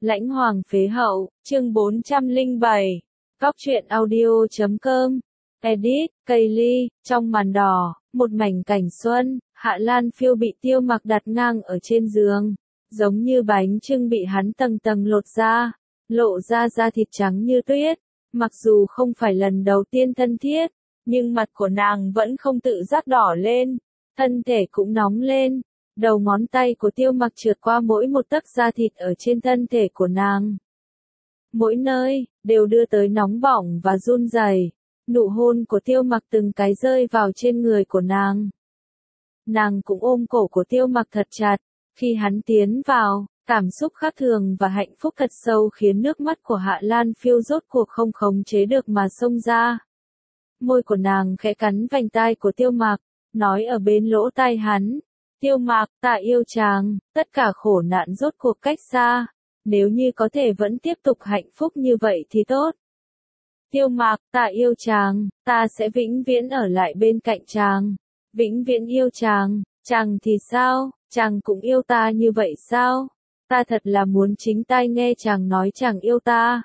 Lãnh Hoàng Phế Hậu, chương 407. Góc truyện audio.com. Edit, Kaylee, trong màn đỏ, một mảnh cảnh xuân, Hạ Lan Phiêu bị Tiêu Mặc đặt ngang ở trên giường, giống như bánh chưng bị hắn tầng tầng lột ra, lộ ra da thịt trắng như tuyết. Mặc dù không phải lần đầu tiên thân thiết, nhưng mặt của nàng vẫn không tự giác đỏ lên, thân thể cũng nóng lên. Đầu ngón tay của Tiêu Mặc trượt qua mỗi một tấc da thịt ở trên thân thể của nàng. Mỗi nơi, đều đưa tới nóng bỏng và run rẩy. Nụ hôn của Tiêu Mặc từng cái rơi vào trên người của nàng. Nàng cũng ôm cổ của Tiêu Mặc thật chặt. Khi hắn tiến vào, cảm xúc khác thường và hạnh phúc thật sâu khiến nước mắt của Hạ Lan Phiêu rốt cuộc không khống chế được mà xông ra. Môi của nàng khẽ cắn vành tai của Tiêu Mặc, nói ở bên lỗ tai hắn. Tiêu Mặc, ta yêu chàng, tất cả khổ nạn rốt cuộc cách xa. Nếu như có thể vẫn tiếp tục hạnh phúc như vậy thì tốt. Tiêu Mặc, ta yêu chàng, ta sẽ vĩnh viễn ở lại bên cạnh chàng. Vĩnh viễn yêu chàng, chàng thì sao, chàng cũng yêu ta như vậy sao? Ta thật là muốn chính tai nghe chàng nói chàng yêu ta.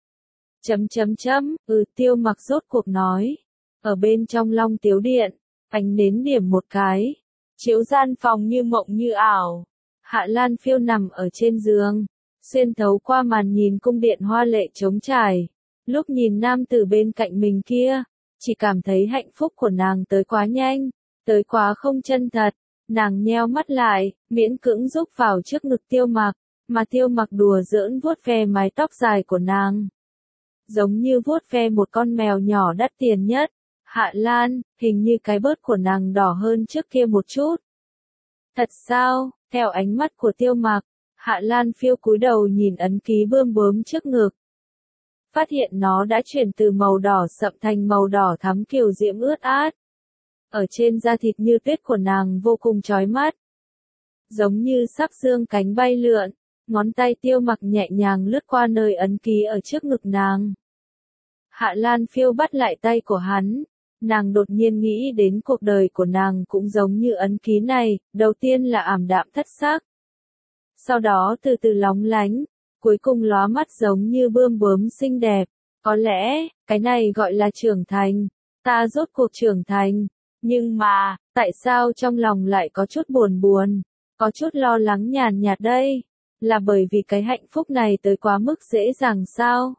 Tiêu Mặc rốt cuộc nói. Ở bên trong Long Tiếu Điện, ánh nến điểm một cái. Chiếu gian phòng như mộng như ảo. Hạ Lan Phiêu nằm ở trên giường, xuyên thấu qua màn nhìn cung điện hoa lệ trống trải. Lúc nhìn nam tử bên cạnh mình kia, chỉ cảm thấy hạnh phúc của nàng tới quá nhanh, tới quá không chân thật. Nàng nheo mắt lại, miễn cưỡng rúc vào trước ngực Tiêu Mặc, mà Tiêu Mặc đùa giỡn vuốt ve mái tóc dài của nàng. Giống như vuốt ve một con mèo nhỏ đắt tiền nhất. Hạ Lan, hình như cái bớt của nàng đỏ hơn trước kia một chút. Thật sao? Theo ánh mắt của Tiêu Mặc, Hạ Lan Phiêu cúi đầu nhìn ấn ký bươm bướm trước ngực. Phát hiện nó đã chuyển từ màu đỏ sậm thành màu đỏ thắm kiều diễm ướt át. Ở trên da thịt như tuyết của nàng vô cùng chói mắt. Giống như sắc dương cánh bay lượn, ngón tay Tiêu Mặc nhẹ nhàng lướt qua nơi ấn ký ở trước ngực nàng. Hạ Lan Phiêu bắt lại tay của hắn. Nàng đột nhiên nghĩ đến cuộc đời của nàng cũng giống như ấn ký này, đầu tiên là ảm đạm thất sắc. Sau đó từ từ lóng lánh, cuối cùng lóa mắt giống như bươm bướm xinh đẹp. Có lẽ, cái này gọi là trưởng thành, ta rốt cuộc trưởng thành. Nhưng mà, tại sao trong lòng lại có chút buồn buồn, có chút lo lắng nhàn nhạt đây? Là bởi vì cái hạnh phúc này tới quá mức dễ dàng sao?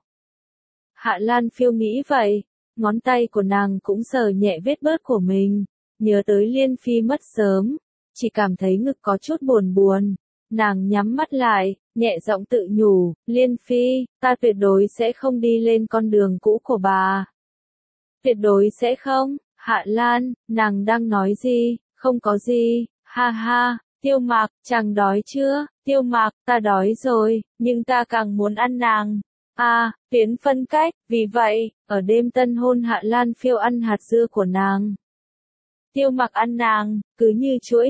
Hạ Lan Phiêu nghĩ vậy. Ngón tay của nàng cũng sờ nhẹ vết bớt của mình, nhớ tới Liên Phi mất sớm, chỉ cảm thấy ngực có chút buồn buồn. Nàng nhắm mắt lại, nhẹ giọng tự nhủ, Liên Phi, ta tuyệt đối sẽ không đi lên con đường cũ của bà. Tuyệt đối sẽ không, Hạ Lan, nàng đang nói gì, không có gì, ha ha, Tiêu Mặc, chàng đói chưa, Tiêu Mặc, ta đói rồi, nhưng ta càng muốn ăn nàng. Tiến phân cách, vì vậy, ở đêm tân hôn Hạ Lan Phiêu ăn hạt dưa của nàng. Tiêu Mặc ăn nàng, cứ như chuỗi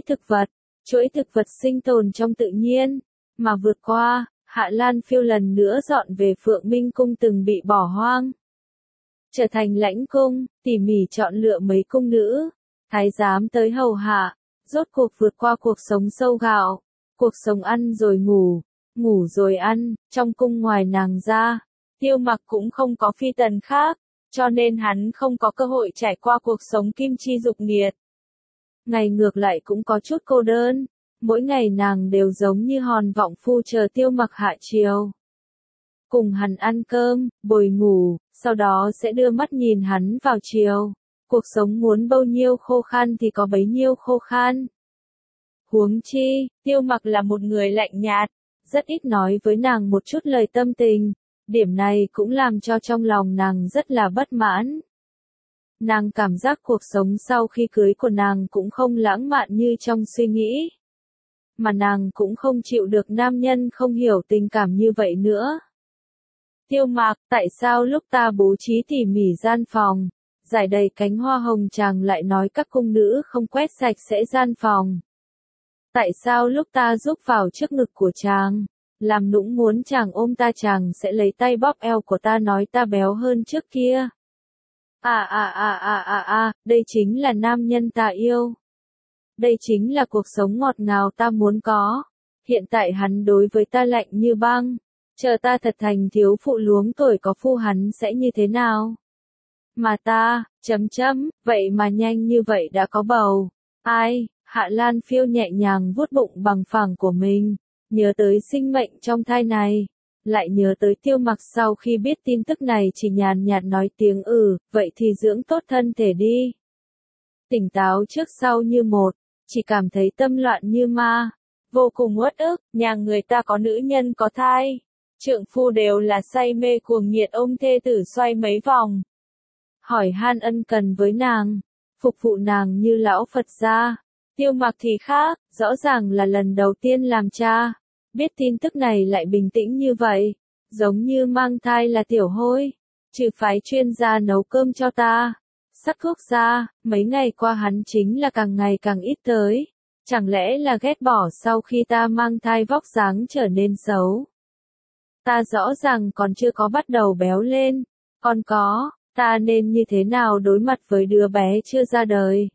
thực vật sinh tồn trong tự nhiên, mà vượt qua, Hạ Lan Phiêu lần nữa dọn về Phượng Minh Cung từng bị bỏ hoang. Trở thành lãnh cung, tỉ mỉ chọn lựa mấy cung nữ, thái giám tới hầu hạ, rốt cuộc vượt qua cuộc sống sâu gạo, cuộc sống ăn rồi ngủ. Ngủ rồi ăn, trong cung ngoài nàng ra, Tiêu Mặc cũng không có phi tần khác, cho nên hắn không có cơ hội trải qua cuộc sống kim chi dục nghiệt. Ngày ngược lại cũng có chút cô đơn, mỗi ngày nàng đều giống như hòn vọng phu chờ Tiêu Mặc hạ chiều. Cùng hắn ăn cơm, bồi ngủ, sau đó sẽ đưa mắt nhìn hắn vào chiều. Cuộc sống muốn bao nhiêu khô khan thì có bấy nhiêu khô khan. Huống chi, Tiêu Mặc là một người lạnh nhạt. Rất ít nói với nàng một chút lời tâm tình, điểm này cũng làm cho trong lòng nàng rất là bất mãn. Nàng cảm giác cuộc sống sau khi cưới của nàng cũng không lãng mạn như trong suy nghĩ. Mà nàng cũng không chịu được nam nhân không hiểu tình cảm như vậy nữa. Tiêu Mặc, tại sao lúc ta bố trí tỉ mỉ gian phòng, rải đầy cánh hoa hồng chàng lại nói các cung nữ không quét sạch sẽ gian phòng? Tại sao lúc ta rúc vào trước ngực của chàng, làm nũng muốn chàng ôm ta chàng sẽ lấy tay bóp eo của ta nói ta béo hơn trước kia? Đây chính là nam nhân ta yêu. Đây chính là cuộc sống ngọt ngào ta muốn có. Hiện tại hắn đối với ta lạnh như băng. chờ ta thật thành thiếu phụ luống tuổi có phu hắn sẽ như thế nào? Mà ta, vậy mà nhanh như vậy đã có bầu. Ai, Hạ Lan Phiêu nhẹ nhàng vuốt bụng bằng phẳng của mình, nhớ tới sinh mệnh trong thai này, lại nhớ tới Tiêu Mặc sau khi biết tin tức này chỉ nhàn nhạt nói tiếng vậy thì dưỡng tốt thân thể đi. Tỉnh táo trước sau như một, chỉ cảm thấy tâm loạn như ma, vô cùng uất ức, nhà người ta có nữ nhân có thai, trượng phu đều là say mê cuồng nhiệt ôm thê tử xoay mấy vòng. Hỏi han ân cần với nàng, phục vụ nàng như lão Phật gia. Tiêu Mặc thì khác, rõ ràng là lần đầu tiên làm cha, biết tin tức này lại bình tĩnh như vậy, giống như mang thai là tiểu hôi, trừ phái chuyên gia nấu cơm cho ta, sắc thuốc ra, mấy ngày qua hắn chính là càng ngày càng ít tới, chẳng lẽ là ghét bỏ sau khi ta mang thai vóc dáng trở nên xấu. Ta rõ ràng còn chưa có bắt đầu béo lên, còn có, ta nên như thế nào đối mặt với đứa bé chưa ra đời.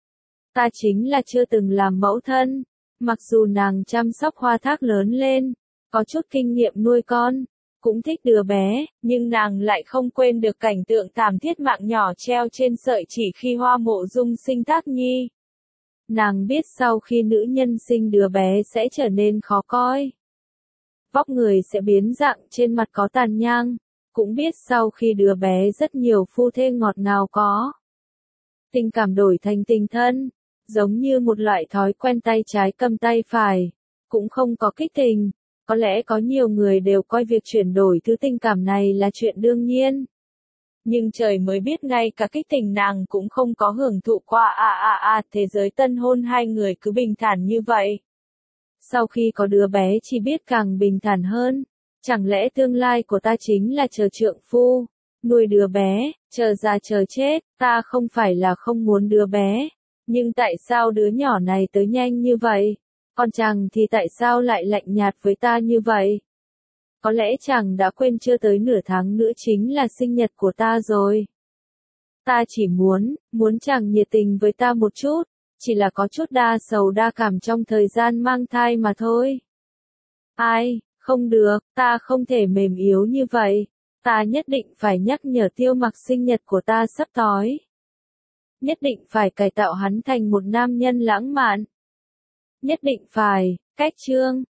Ta chính là chưa từng làm mẫu thân, mặc dù nàng chăm sóc Hoa Thác lớn lên, có chút kinh nghiệm nuôi con, cũng thích đứa bé, nhưng nàng lại không quên được cảnh tượng thảm thiết mạng nhỏ treo trên sợi chỉ khi Hoa Mộ Dung sinh Thác Nhi. Nàng biết sau khi nữ nhân sinh đứa bé sẽ trở nên khó coi. Vóc người sẽ biến dạng, trên mặt có tàn nhang, cũng biết sau khi đứa bé rất nhiều phu thê ngọt ngào có. Tình cảm đổi thành tình thân, giống như một loại thói quen tay trái cầm tay phải, cũng không có kích tình. Có lẽ có nhiều người đều coi việc chuyển đổi thứ tình cảm này là chuyện đương nhiên. Nhưng trời mới biết ngay cả kích tình nàng cũng không có hưởng thụ qua thế giới tân hôn hai người cứ bình thản như vậy. Sau khi có đứa bé chỉ biết càng bình thản hơn, chẳng lẽ tương lai của ta chính là chờ trượng phu, nuôi đứa bé, chờ già chờ chết, ta không phải là không muốn đứa bé, nhưng tại sao đứa nhỏ này tới nhanh như vậy? Còn chàng thì tại sao lại lạnh nhạt với ta như vậy? Có lẽ chàng đã quên chưa tới nửa tháng nữa chính là sinh nhật của ta rồi. Ta chỉ muốn chàng nhiệt tình với ta một chút, chỉ là có chút đa sầu đa cảm trong thời gian mang thai mà thôi. Ai, không được, ta không thể mềm yếu như vậy, ta nhất định phải nhắc nhở Tiêu Mặc sinh nhật của ta sắp tới. Nhất định phải cải tạo hắn thành một nam nhân lãng mạn. Nhất định phải, cách chương.